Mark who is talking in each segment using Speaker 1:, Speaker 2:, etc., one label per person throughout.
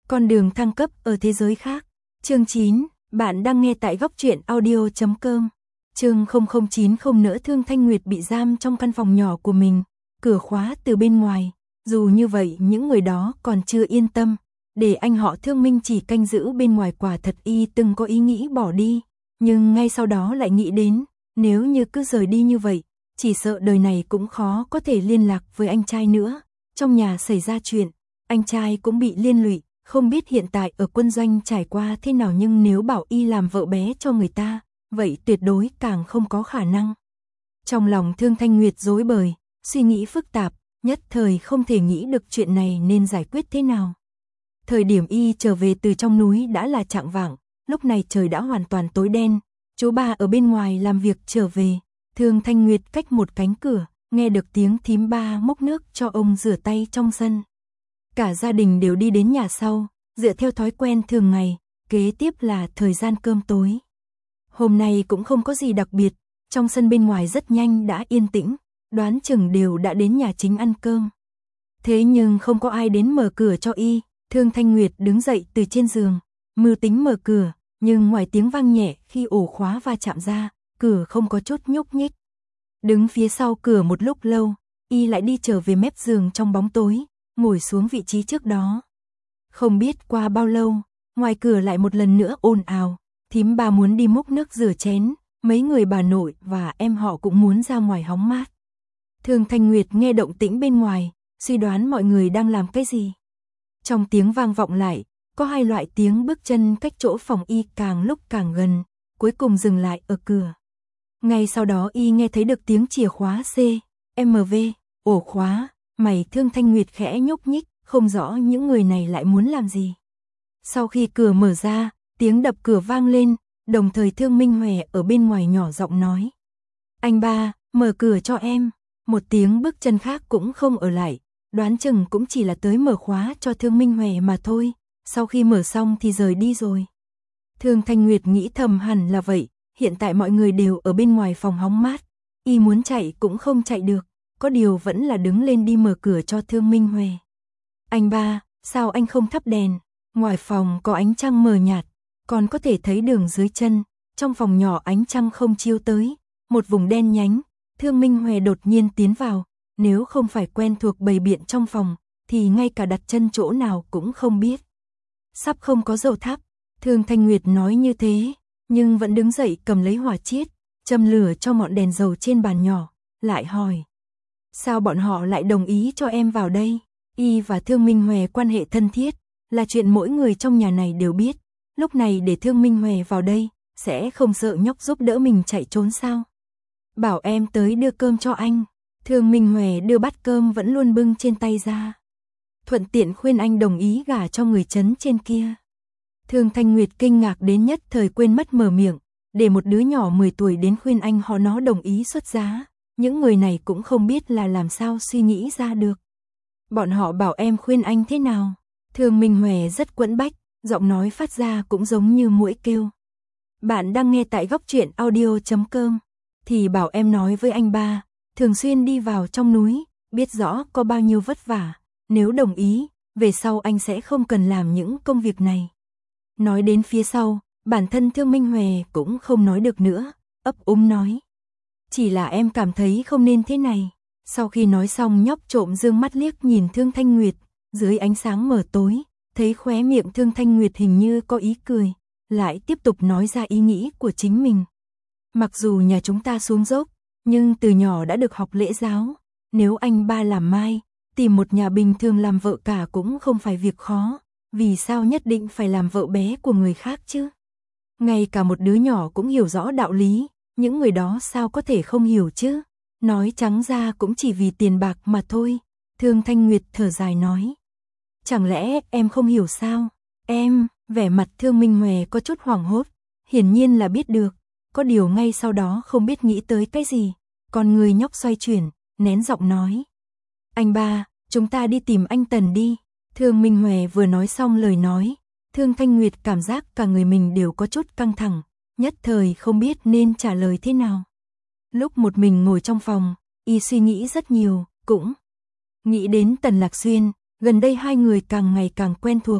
Speaker 1: Con đường thăng cấp ở thế giới khác. Chương 9, bạn đang nghe tại góc truyện audio.com. Chương 0090 nỡ Thương Thanh Nguyệt bị giam trong căn phòng nhỏ của mình, cửa khóa từ bên ngoài. Dù như vậy những người đó còn chưa yên tâm, để anh họ Thương Minh chỉ canh giữ bên ngoài, quả thật y từng có ý nghĩ bỏ đi. Nhưng ngay sau đó lại nghĩ đến, nếu như cứ rời đi như vậy, chỉ sợ đời này cũng khó có thể liên lạc với anh trai nữa. Trong nhà xảy ra chuyện, anh trai cũng bị liên lụy, không biết hiện tại ở quân doanh trải qua thế nào, nhưng nếu bảo y làm vợ bé cho người ta, vậy tuyệt đối càng không có khả năng. Trong lòng Thương Thanh Nguyệt rối bời, suy nghĩ phức tạp, nhất thời không thể nghĩ được chuyện này nên giải quyết thế nào. Thời điểm y trở về từ trong núi đã là chạng vạng, lúc này trời đã hoàn toàn tối đen. Chú ba ở bên ngoài làm việc trở về, Thương Thanh Nguyệt cách một cánh cửa, nghe được tiếng thím ba múc nước cho ông rửa tay trong sân. Cả gia đình đều đi đến nhà sau, dựa theo thói quen thường ngày, kế tiếp là thời gian cơm tối. Hôm nay cũng không có gì đặc biệt, trong sân bên ngoài rất nhanh đã yên tĩnh, đoán chừng đều đã đến nhà chính ăn cơm. Thế nhưng không có ai đến mở cửa cho y. Thương Thanh Nguyệt đứng dậy từ trên giường, mưu tính mở cửa, nhưng ngoài tiếng vang nhẹ khi ổ khóa va chạm ra, cửa không có chút nhúc nhích. Đứng phía sau cửa một lúc lâu, y lại đi trở về mép giường trong bóng tối, ngồi xuống vị trí trước đó. Không biết qua bao lâu, ngoài cửa lại một lần nữa ồn ào, thím ba muốn đi múc nước rửa chén, mấy người bà nội và em họ cũng muốn ra ngoài hóng mát. Thương Thanh Nguyệt nghe động tĩnh bên ngoài, suy đoán mọi người đang làm cái gì. Trong tiếng vang vọng lại, có hai loại tiếng bước chân cách chỗ phòng y càng lúc càng gần, cuối cùng dừng lại ở cửa. Ngay sau đó y nghe thấy được tiếng chìa khóa CMV, ổ khóa, mày Thương Thanh Nguyệt khẽ nhúc nhích, không rõ những người này lại muốn làm gì. Sau khi cửa mở ra, tiếng đập cửa vang lên, đồng thời Thương Minh Hòe ở bên ngoài nhỏ giọng nói. Anh ba, mở cửa cho em. Một tiếng bước chân khác cũng không ở lại, đoán chừng cũng chỉ là tới mở khóa cho Thương Minh Hòe mà thôi, sau khi mở xong thì rời đi rồi. Thương Thanh Nguyệt nghĩ thầm hẳn là vậy, hiện tại mọi người đều ở bên ngoài phòng hóng mát, y muốn chạy cũng không chạy được, có điều vẫn là đứng lên đi mở cửa cho Thương Minh Hòe. Anh ba, sao anh không thắp đèn? Ngoài phòng có ánh trăng mờ nhạt, còn có thể thấy đường dưới chân, trong phòng nhỏ ánh trăng không chiếu tới, một vùng đen nhánh. Thương Minh Hòe đột nhiên tiến vào, nếu không phải quen thuộc bày biện trong phòng, thì ngay cả đặt chân chỗ nào cũng không biết. Sắp không có dầu thắp, Thương Thanh Nguyệt nói như thế, nhưng vẫn đứng dậy cầm lấy hỏa chiết, châm lửa cho ngọn đèn dầu trên bàn nhỏ, lại hỏi. Sao bọn họ lại đồng ý cho em vào đây? Y và Thương Minh Hòe quan hệ thân thiết, là chuyện mỗi người trong nhà này đều biết, lúc này để Thương Minh Hòe vào đây, sẽ không sợ nhóc giúp đỡ mình chạy trốn sao? Bảo em tới đưa cơm cho anh. Thương Minh Hòe đưa bát cơm vẫn luôn bưng trên tay ra, thuận tiện khuyên anh đồng ý gả cho người trấn trên kia. Thương Thanh Nguyệt kinh ngạc đến nhất thời quên mất mở miệng, để một đứa nhỏ 10 tuổi đến khuyên anh họ nó đồng ý xuất giá, những người này cũng không biết là làm sao suy nghĩ ra được. Bọn họ bảo em khuyên anh thế nào? Thương Minh Hòe rất quẫn bách, giọng nói phát ra cũng giống như muỗi kêu. Bạn đang nghe tại góc truyện audio.com. Thì bảo em nói với anh ba, thường xuyên đi vào trong núi, biết rõ có bao nhiêu vất vả, nếu đồng ý, về sau anh sẽ không cần làm những công việc này. Nói đến phía sau, bản thân Thương Minh Hòe cũng không nói được nữa, ấp úng nói. Chỉ là em cảm thấy không nên thế này. Sau khi nói xong nhóc trộm dương mắt liếc nhìn Thương Thanh Nguyệt, dưới ánh sáng mờ tối, thấy khóe miệng Thương Thanh Nguyệt hình như có ý cười, lại tiếp tục nói ra ý nghĩ của chính mình. Mặc dù nhà chúng ta xuống dốc, nhưng từ nhỏ đã được học lễ giáo, nếu anh ba làm mai, tìm một nhà bình thường làm vợ cả cũng không phải việc khó, vì sao nhất định phải làm vợ bé của người khác chứ? Ngay cả một đứa nhỏ cũng hiểu rõ đạo lý, những người đó sao có thể không hiểu chứ? Nói trắng ra cũng chỉ vì tiền bạc mà thôi. Thương Thanh Nguyệt thở dài nói. Chẳng lẽ em không hiểu sao? Em, vẻ mặt Thương Minh Hòe có chút hoảng hốt, hiển nhiên là biết được. Có điều ngay sau đó không biết nghĩ tới cái gì, còn người nhóc xoay chuyển, nén giọng nói. Anh ba, chúng ta đi tìm anh Tần đi. Thương Minh Hòe vừa nói xong lời nói, Thương Thanh Nguyệt cảm giác cả người mình đều có chút căng thẳng, nhất thời không biết nên trả lời thế nào. Lúc một mình ngồi trong phòng, y suy nghĩ rất nhiều, cũng nghĩ đến Tần Lạc Xuyên, gần đây hai người càng ngày càng quen thuộc,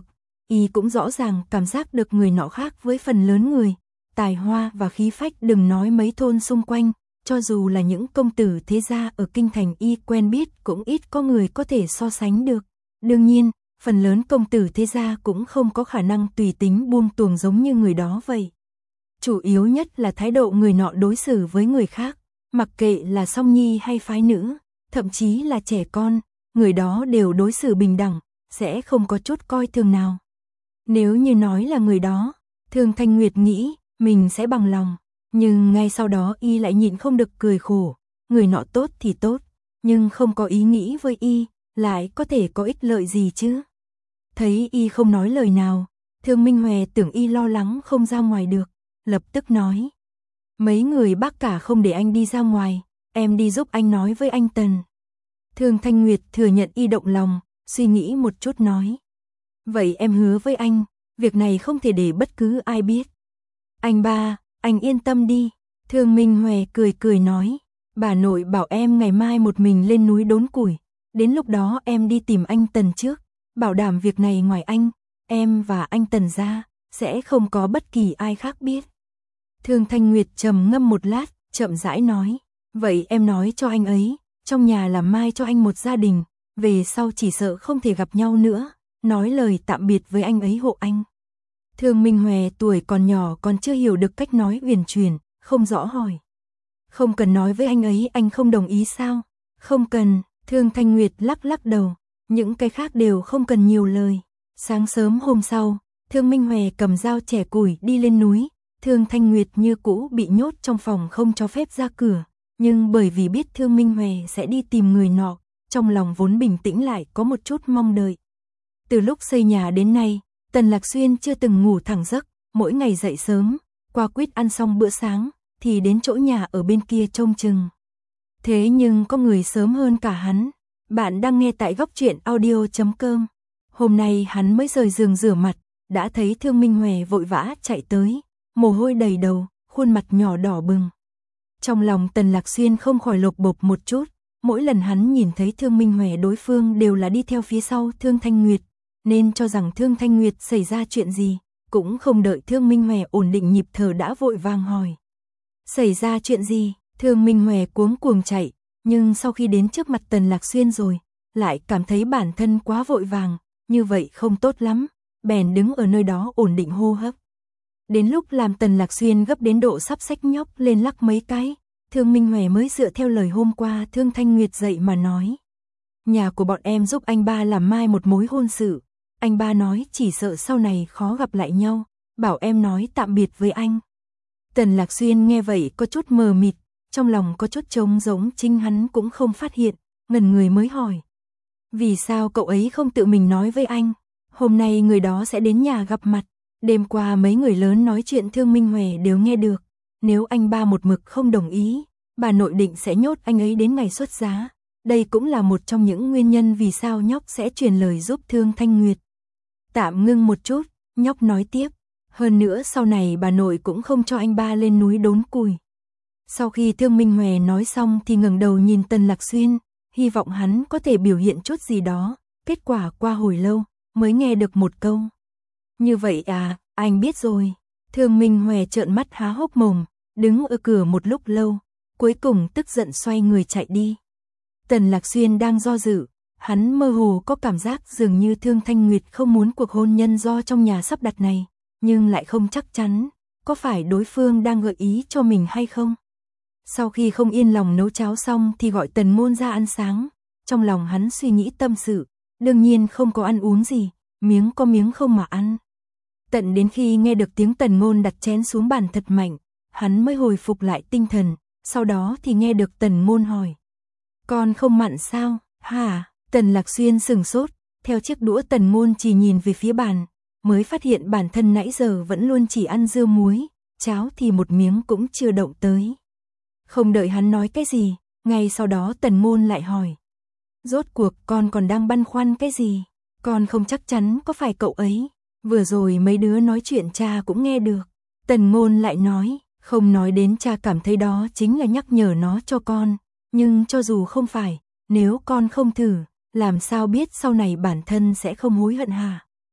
Speaker 1: y cũng rõ ràng cảm giác được người nọ khác với phần lớn người, tài hoa và khí phách đừng nói mấy thôn xung quanh, cho dù là những công tử thế gia ở kinh thành y quen biết cũng ít có người có thể so sánh được. Đương nhiên, phần lớn công tử thế gia cũng không có khả năng tùy tính buông tuồng giống như người đó vậy. Chủ yếu nhất là thái độ người nọ đối xử với người khác, mặc kệ là song nhi hay phái nữ, thậm chí là trẻ con, người đó đều đối xử bình đẳng, sẽ không có chút coi thường nào. Nếu như nói là người đó, Thương Thanh Nguyệt nghĩ mình sẽ bằng lòng, nhưng ngay sau đó y lại nhịn không được cười khổ, người nọ tốt thì tốt, nhưng không có ý nghĩ với y, lại có thể có ích lợi gì chứ? Thấy y không nói lời nào, Thương Minh Hòe tưởng y lo lắng không ra ngoài được, lập tức nói. Mấy người bác cả không để anh đi ra ngoài, em đi giúp anh nói với anh Tần. Thương Thanh Nguyệt thừa nhận y động lòng, suy nghĩ một chút nói. Vậy em hứa với anh, việc này không thể để bất cứ ai biết. Anh ba, anh yên tâm đi. Thương Minh Hòe cười cười nói. Bà nội bảo em ngày mai một mình lên núi đốn củi. Đến lúc đó em đi tìm anh Tần trước. Bảo đảm việc này ngoài anh, em và anh Tần ra, sẽ không có bất kỳ ai khác biết. Thương Thanh Nguyệt trầm ngâm một lát, chậm rãi nói. Vậy em nói cho anh ấy, trong nhà làm mai cho anh một gia đình, về sau chỉ sợ không thể gặp nhau nữa, nói lời tạm biệt với anh ấy hộ anh. Thương Minh Hòe tuổi còn nhỏ còn chưa hiểu được cách nói uyển chuyển, không rõ hỏi. Không cần nói với anh ấy, anh không đồng ý sao? Không cần, Thương Thanh Nguyệt lắc lắc đầu, những cái khác đều không cần nhiều lời. Sáng sớm hôm sau, Thương Minh Hòe cầm dao chẻ củi đi lên núi, Thương Thanh Nguyệt như cũ bị nhốt trong phòng không cho phép ra cửa, nhưng bởi vì biết Thương Minh Hòe sẽ đi tìm người nọ, trong lòng vốn bình tĩnh lại có một chút mong đợi. Từ lúc xây nhà đến nay, Tần Lạc Xuyên chưa từng ngủ thẳng giấc, mỗi ngày dậy sớm, qua quýt ăn xong bữa sáng, thì đến chỗ nhà ở bên kia trông chừng. Thế nhưng có người sớm hơn cả hắn. Bạn đang nghe tại góc truyện audio.com. Hôm nay hắn mới rời giường rửa mặt, đã thấy Thương Minh Hòe vội vã chạy tới, mồ hôi đầy đầu, khuôn mặt nhỏ đỏ bừng. Trong lòng Tần Lạc Xuyên không khỏi lột bột một chút, mỗi lần hắn nhìn thấy Thương Minh Hòe đối phương đều là đi theo phía sau Thương Thanh Nguyệt, nên cho rằng Thương Thanh Nguyệt xảy ra chuyện gì, cũng không đợi Thương Minh Hòe ổn định nhịp thở đã vội vàng hỏi. Xảy ra chuyện gì? Thương Minh Hòe cuống cuồng chạy, nhưng sau khi đến trước mặt Tần Lạc Xuyên rồi, lại cảm thấy bản thân quá vội vàng, như vậy không tốt lắm, bèn đứng ở nơi đó ổn định hô hấp. Đến lúc làm Tần Lạc Xuyên gấp đến độ sắp xách nhóc lên lắc mấy cái, Thương Minh Hòe mới dựa theo lời hôm qua Thương Thanh Nguyệt dạy mà nói. Nhà của bọn em giúp anh ba làm mai một mối hôn sự, anh ba nói chỉ sợ sau này khó gặp lại nhau, bảo em nói tạm biệt với anh. Tần Lạc Xuyên nghe vậy có chút mờ mịt, trong lòng có chút trống rỗng, chính hắn cũng không phát hiện, ngần người mới hỏi. Vì sao cậu ấy không tự mình nói với anh? Hôm nay người đó sẽ đến nhà gặp mặt. Đêm qua mấy người lớn nói chuyện Thương Minh Hòe đều nghe được. Nếu anh ba một mực không đồng ý, bà nội định sẽ nhốt anh ấy đến ngày xuất giá. Đây cũng là một trong những nguyên nhân vì sao nhóc sẽ truyền lời giúp Thương Thanh Nguyệt. Tạm ngưng một chút, nhóc nói tiếp. Hơn nữa sau này bà nội cũng không cho anh ba lên núi đốn củi. Sau khi Thương Minh Hòe nói xong thì ngẩng đầu nhìn Tần Lạc Xuyên, hy vọng hắn có thể biểu hiện chút gì đó. Kết quả qua hồi lâu, mới nghe được một câu. Như vậy à, anh biết rồi. Thương Minh Hòe trợn mắt há hốc mồm, đứng ở cửa một lúc lâu, cuối cùng tức giận xoay người chạy đi. Tần Lạc Xuyên đang do dự, hắn mơ hồ có cảm giác dường như Thương Thanh Nguyệt không muốn cuộc hôn nhân do trong nhà sắp đặt này, nhưng lại không chắc chắn, có phải đối phương đang gợi ý cho mình hay không? Sau khi không yên lòng nấu cháo xong thì gọi Tần Ngôn ra ăn sáng, trong lòng hắn suy nghĩ tâm sự, đương nhiên không có ăn uống gì, miếng có miếng không mà ăn. Tận đến khi nghe được tiếng Tần Ngôn đặt chén xuống bàn thật mạnh, hắn mới hồi phục lại tinh thần, sau đó thì nghe được Tần Ngôn hỏi. Con không mặn sao? Hả? Tần Lạc Xuyên sừng sốt, theo chiếc đũa Tần Ngôn chỉ nhìn về phía bàn, mới phát hiện bản thân nãy giờ vẫn luôn chỉ ăn dưa muối, cháo thì một miếng cũng chưa động tới. Không đợi hắn nói cái gì, ngay sau đó Tần Ngôn lại hỏi. Rốt cuộc con còn đang băn khoăn cái gì? Con không chắc chắn có phải cậu ấy. Vừa rồi mấy đứa nói chuyện cha cũng nghe được. Tần Ngôn lại nói, không nói đến cha cảm thấy đó chính là nhắc nhở nó cho con. Nhưng cho dù không phải, nếu con không thử, làm sao biết sau này bản thân sẽ không hối hận hả?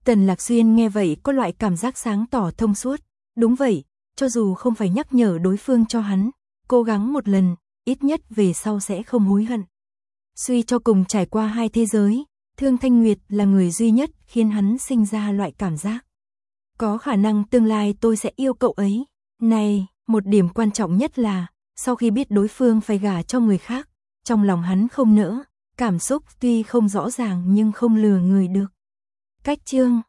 Speaker 1: Tần Lạc Xuyên nghe vậy có loại cảm giác sáng tỏ thông suốt. Đúng vậy, cho dù không phải nhắc nhở đối phương cho hắn, cố gắng một lần, ít nhất về sau sẽ không hối hận. Suy cho cùng trải qua hai thế giới, Thương Thanh Nguyệt là người duy nhất khiến hắn sinh ra loại cảm giác. Có khả năng tương lai tôi sẽ yêu cậu ấy. Này, một điểm quan trọng nhất là, sau khi biết đối phương phải gả cho người khác, trong lòng hắn không nỡ, cảm xúc tuy không rõ ràng nhưng không lừa người được. Cách chương